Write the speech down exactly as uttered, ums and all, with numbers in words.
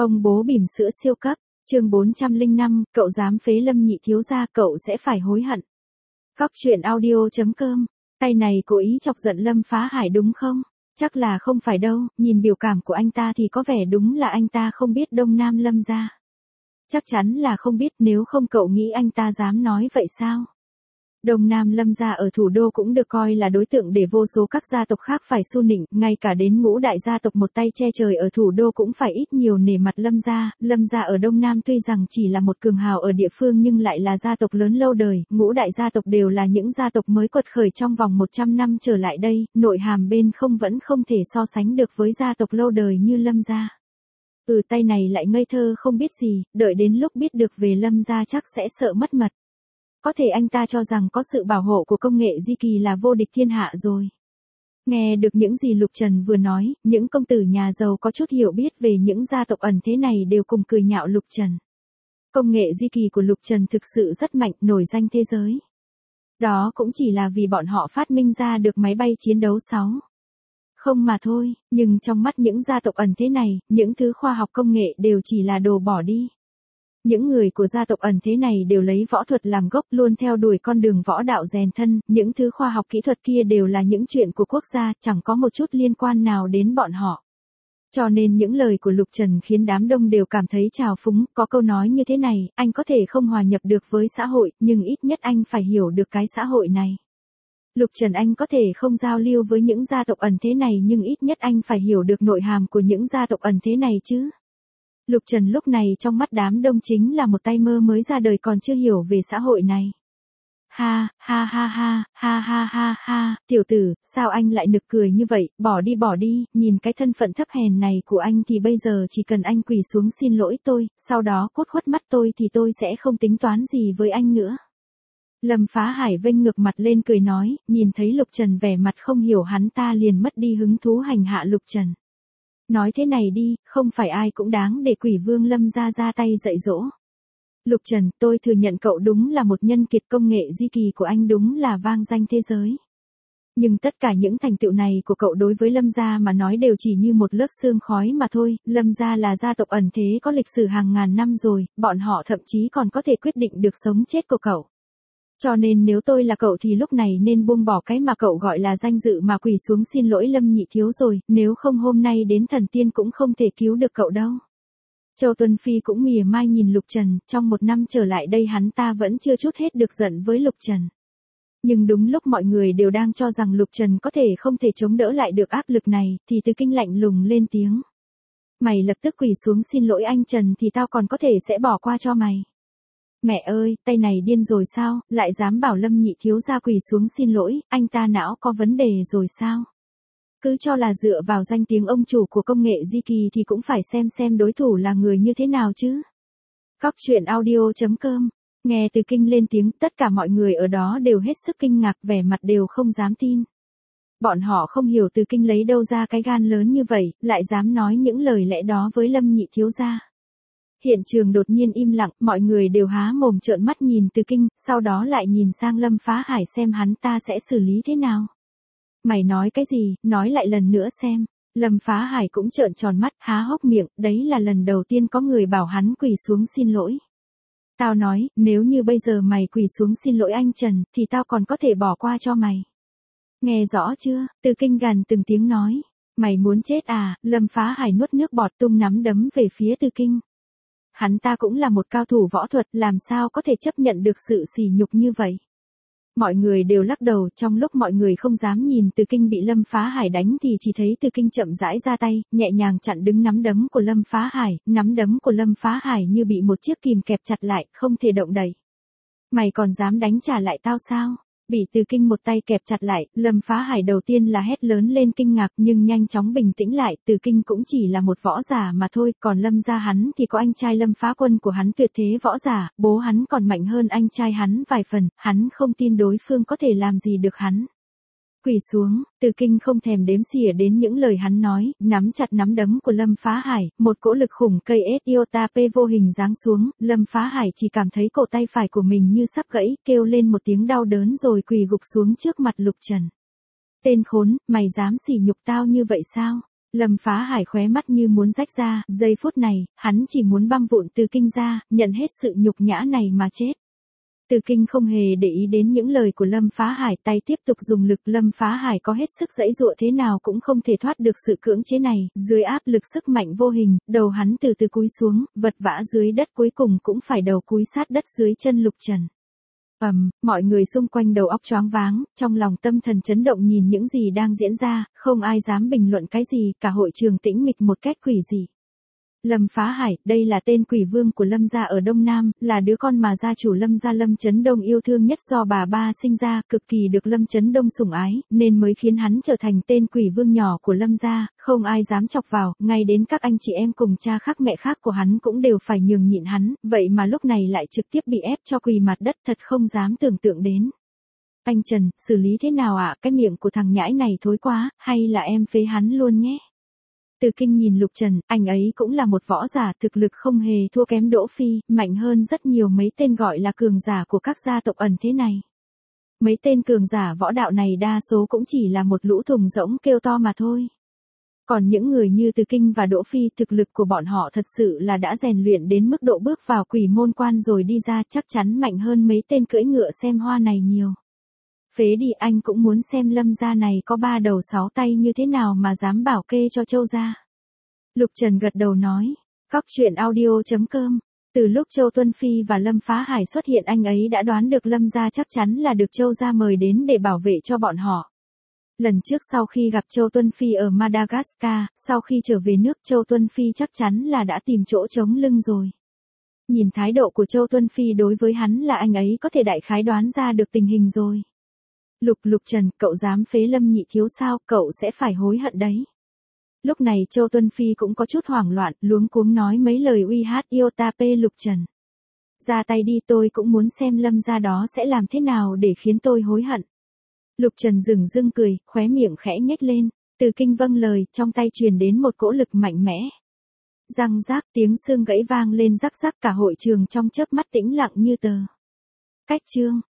Ông bố bỉm sữa siêu cấp, chương bốn trăm lẻ năm, cậu dám phế Lâm nhị thiếu gia cậu sẽ phải hối hận. Góc truyện audio.com, tay này cố ý chọc giận Lâm Phá Hải đúng không? Chắc là không phải đâu, nhìn biểu cảm của anh ta thì có vẻ đúng là anh ta không biết Đông Nam Lâm gia. Chắc chắn là không biết, nếu không cậu nghĩ anh ta dám nói vậy sao? Đông Nam Lâm gia ở thủ đô cũng được coi là đối tượng để vô số các gia tộc khác phải xu nịnh, ngay cả đến ngũ đại gia tộc một tay che trời ở thủ đô cũng phải ít nhiều nể mặt Lâm gia. Lâm gia ở Đông Nam tuy rằng chỉ là một cường hào ở địa phương nhưng lại là gia tộc lớn lâu đời, ngũ đại gia tộc đều là những gia tộc mới quật khởi trong vòng một trăm năm trở lại đây, nội hàm bên không vẫn không thể so sánh được với gia tộc lâu đời như Lâm gia. Ừ, tay này lại ngây thơ không biết gì, đợi đến lúc biết được về Lâm gia chắc sẽ sợ mất mật. Có thể anh ta cho rằng có sự bảo hộ của công nghệ di kỳ là vô địch thiên hạ rồi. Nghe được những gì Lục Trần vừa nói, những công tử nhà giàu có chút hiểu biết về những gia tộc ẩn thế này đều cùng cười nhạo Lục Trần. Công nghệ di kỳ của Lục Trần thực sự rất mạnh, nổi danh thế giới. Đó cũng chỉ là vì bọn họ phát minh ra được máy bay chiến đấu sáu không mà thôi, nhưng trong mắt những gia tộc ẩn thế này, những thứ khoa học công nghệ đều chỉ là đồ bỏ đi. Những người của gia tộc ẩn thế này đều lấy võ thuật làm gốc, luôn theo đuổi con đường võ đạo rèn thân, những thứ khoa học kỹ thuật kia đều là những chuyện của quốc gia, chẳng có một chút liên quan nào đến bọn họ. Cho nên những lời của Lục Trần khiến đám đông đều cảm thấy trào phúng, có câu nói như thế này, anh có thể không hòa nhập được với xã hội, nhưng ít nhất anh phải hiểu được cái xã hội này. Lục Trần anh có thể không giao lưu với những gia tộc ẩn thế này nhưng ít nhất anh phải hiểu được nội hàm của những gia tộc ẩn thế này chứ. Lục Trần lúc này trong mắt đám đông chính là một tay mơ mới ra đời còn chưa hiểu về xã hội này. Ha, ha ha ha, ha ha ha ha, tiểu tử, sao anh lại nực cười như vậy, bỏ đi bỏ đi, nhìn cái thân phận thấp hèn này của anh thì bây giờ chỉ cần anh quỳ xuống xin lỗi tôi, sau đó cút khuất mắt tôi thì tôi sẽ không tính toán gì với anh nữa. Lâm Phá Hải vênh ngược mặt lên cười nói, nhìn thấy Lục Trần vẻ mặt không hiểu hắn ta liền mất đi hứng thú hành hạ Lục Trần. Nói thế này đi, không phải ai cũng đáng để Quỷ Vương Lâm gia ra tay dạy dỗ. Lục Trần, tôi thừa nhận cậu đúng là một nhân kiệt, công nghệ di kỳ của anh đúng là vang danh thế giới. Nhưng tất cả những thành tựu này của cậu đối với Lâm gia mà nói đều chỉ như một lớp sương khói mà thôi. Lâm gia là gia tộc ẩn thế có lịch sử hàng ngàn năm rồi, bọn họ thậm chí còn có thể quyết định được sống chết của cậu. Cho nên nếu tôi là cậu thì lúc này nên buông bỏ cái mà cậu gọi là danh dự mà quỳ xuống xin lỗi Lâm nhị thiếu rồi, nếu không hôm nay đến thần tiên cũng không thể cứu được cậu đâu. Châu Tuân Phi cũng mỉa mai nhìn Lục Trần, trong một năm trở lại đây hắn ta vẫn chưa trút hết được giận với Lục Trần. Nhưng đúng lúc mọi người đều đang cho rằng Lục Trần có thể không thể chống đỡ lại được áp lực này, thì Từ Kinh lạnh lùng lên tiếng. Mày lập tức quỳ xuống xin lỗi anh Trần thì tao còn có thể sẽ bỏ qua cho mày. Mẹ ơi, tay này điên rồi sao, lại dám bảo Lâm nhị thiếu gia quỳ xuống xin lỗi, anh ta não có vấn đề rồi sao? Cứ cho là dựa vào danh tiếng ông chủ của công nghệ di kỳ thì cũng phải xem xem đối thủ là người như thế nào chứ. Góc truyện audio.com, nghe Từ Kinh lên tiếng, tất cả mọi người ở đó đều hết sức kinh ngạc, vẻ mặt đều không dám tin. Bọn họ không hiểu Từ Kinh lấy đâu ra cái gan lớn như vậy, lại dám nói những lời lẽ đó với Lâm nhị thiếu gia. Hiện trường đột nhiên im lặng, mọi người đều há mồm trợn mắt nhìn Từ Kinh, sau đó lại nhìn sang Lâm Phá Hải xem hắn ta sẽ xử lý thế nào. Mày nói cái gì, nói lại lần nữa xem. Lâm Phá Hải cũng trợn tròn mắt, há hốc miệng, đấy là lần đầu tiên có người bảo hắn quỳ xuống xin lỗi. Tao nói, nếu như bây giờ mày quỳ xuống xin lỗi anh Trần, thì tao còn có thể bỏ qua cho mày. Nghe rõ chưa, Từ Kinh gằn từng tiếng nói. Mày muốn chết à, Lâm Phá Hải nuốt nước bọt tung nắm đấm về phía Từ Kinh. Hắn ta cũng là một cao thủ võ thuật, làm sao có thể chấp nhận được sự sỉ nhục như vậy. Mọi người đều lắc đầu, trong lúc mọi người không dám nhìn Từ Kinh bị Lâm Phá Hải đánh thì chỉ thấy Từ Kinh chậm rãi ra tay, nhẹ nhàng chặn đứng nắm đấm của Lâm Phá Hải, nắm đấm của Lâm Phá Hải như bị một chiếc kìm kẹp chặt lại, không thể động đậy. Mày còn dám đánh trả lại tao sao? Bị Từ Kinh một tay kẹp chặt lại, Lâm Phá Hải đầu tiên là hét lớn lên kinh ngạc nhưng nhanh chóng bình tĩnh lại, Từ Kinh cũng chỉ là một võ giả mà thôi, còn Lâm gia hắn thì có anh trai Lâm Phá Quân của hắn tuyệt thế võ giả, bố hắn còn mạnh hơn anh trai hắn vài phần, hắn không tin đối phương có thể làm gì được hắn. Quỳ xuống, Từ Kinh không thèm đếm xỉa đến những lời hắn nói, nắm chặt nắm đấm của Lâm Phá Hải, một cỗ lực khủng cây ét iota p vô hình giáng xuống, Lâm Phá Hải chỉ cảm thấy cổ tay phải của mình như sắp gãy, kêu lên một tiếng đau đớn rồi quỳ gục xuống trước mặt Lục Trần. Tên khốn, mày dám sỉ nhục tao như vậy sao? Lâm Phá Hải khóe mắt như muốn rách ra, giây phút này, hắn chỉ muốn băm vụn Từ Kinh ra, nhận hết sự nhục nhã này mà chết. Từ Kinh không hề để ý đến những lời của Lâm Phá Hải, tay tiếp tục dùng lực. Lâm Phá Hải có hết sức giãy giụa thế nào cũng không thể thoát được sự cưỡng chế này, dưới áp lực sức mạnh vô hình, đầu hắn từ từ cúi xuống, vật vã dưới đất cuối cùng cũng phải đầu cúi sát đất dưới chân Lục Trần. Ầm, mọi người xung quanh đầu óc choáng váng, trong lòng tâm thần chấn động nhìn những gì đang diễn ra, không ai dám bình luận cái gì, cả hội trường tĩnh mịch một cách quỷ dị. Lâm Phá Hải, đây là tên quỷ vương của Lâm gia ở Đông Nam, là đứa con mà gia chủ Lâm gia Lâm Chấn Đông yêu thương nhất do bà ba sinh ra, cực kỳ được Lâm Chấn Đông sủng ái, nên mới khiến hắn trở thành tên quỷ vương nhỏ của Lâm gia, không ai dám chọc vào, ngay đến các anh chị em cùng cha khác mẹ khác của hắn cũng đều phải nhường nhịn hắn, vậy mà lúc này lại trực tiếp bị ép cho quỳ mặt đất, thật không dám tưởng tượng đến. Anh Trần, xử lý thế nào ạ, cái miệng của thằng nhãi này thối quá, hay là em phế hắn luôn nhé? Từ Kinh nhìn Lục Trần, anh ấy cũng là một võ giả, thực lực không hề thua kém Đỗ Phi, mạnh hơn rất nhiều mấy tên gọi là cường giả của các gia tộc ẩn thế này. Mấy tên cường giả võ đạo này đa số cũng chỉ là một lũ thùng rỗng kêu to mà thôi. Còn những người như Từ Kinh và Đỗ Phi, thực lực của bọn họ thật sự là đã rèn luyện đến mức độ bước vào quỷ môn quan rồi đi ra, chắc chắn mạnh hơn mấy tên cưỡi ngựa xem hoa này nhiều. Phế đi, anh cũng muốn xem Lâm gia này có ba đầu sáu tay như thế nào mà dám bảo kê cho Châu gia. Lục Trần gật đầu nói, Cóc truyện audio chấm com. Từ lúc Châu Tuân Phi và Lâm Phá Hải xuất hiện, anh ấy đã đoán được Lâm gia chắc chắn là được Châu gia mời đến để bảo vệ cho bọn họ. Lần trước sau khi gặp Châu Tuân Phi ở Madagascar, sau khi trở về nước, Châu Tuân Phi chắc chắn là đã tìm chỗ chống lưng rồi. Nhìn thái độ của Châu Tuân Phi đối với hắn là anh ấy có thể đại khái đoán ra được tình hình rồi. Lục Lục Trần, cậu dám phế Lâm nhị thiếu sao, cậu sẽ phải hối hận đấy. Lúc này Châu Tuân Phi cũng có chút hoảng loạn, luống cuống nói mấy lời uy hát yêu ta pê Lục Trần. Ra tay đi, tôi cũng muốn xem Lâm gia đó sẽ làm thế nào để khiến tôi hối hận. Lục Trần dửng dưng cười, khóe miệng khẽ nhếch lên, Từ Kinh vâng lời, trong tay truyền đến một cỗ lực mạnh mẽ. Răng rác, tiếng xương gãy vang lên rắc rắc, cả hội trường trong chớp mắt tĩnh lặng như tờ. Cách chương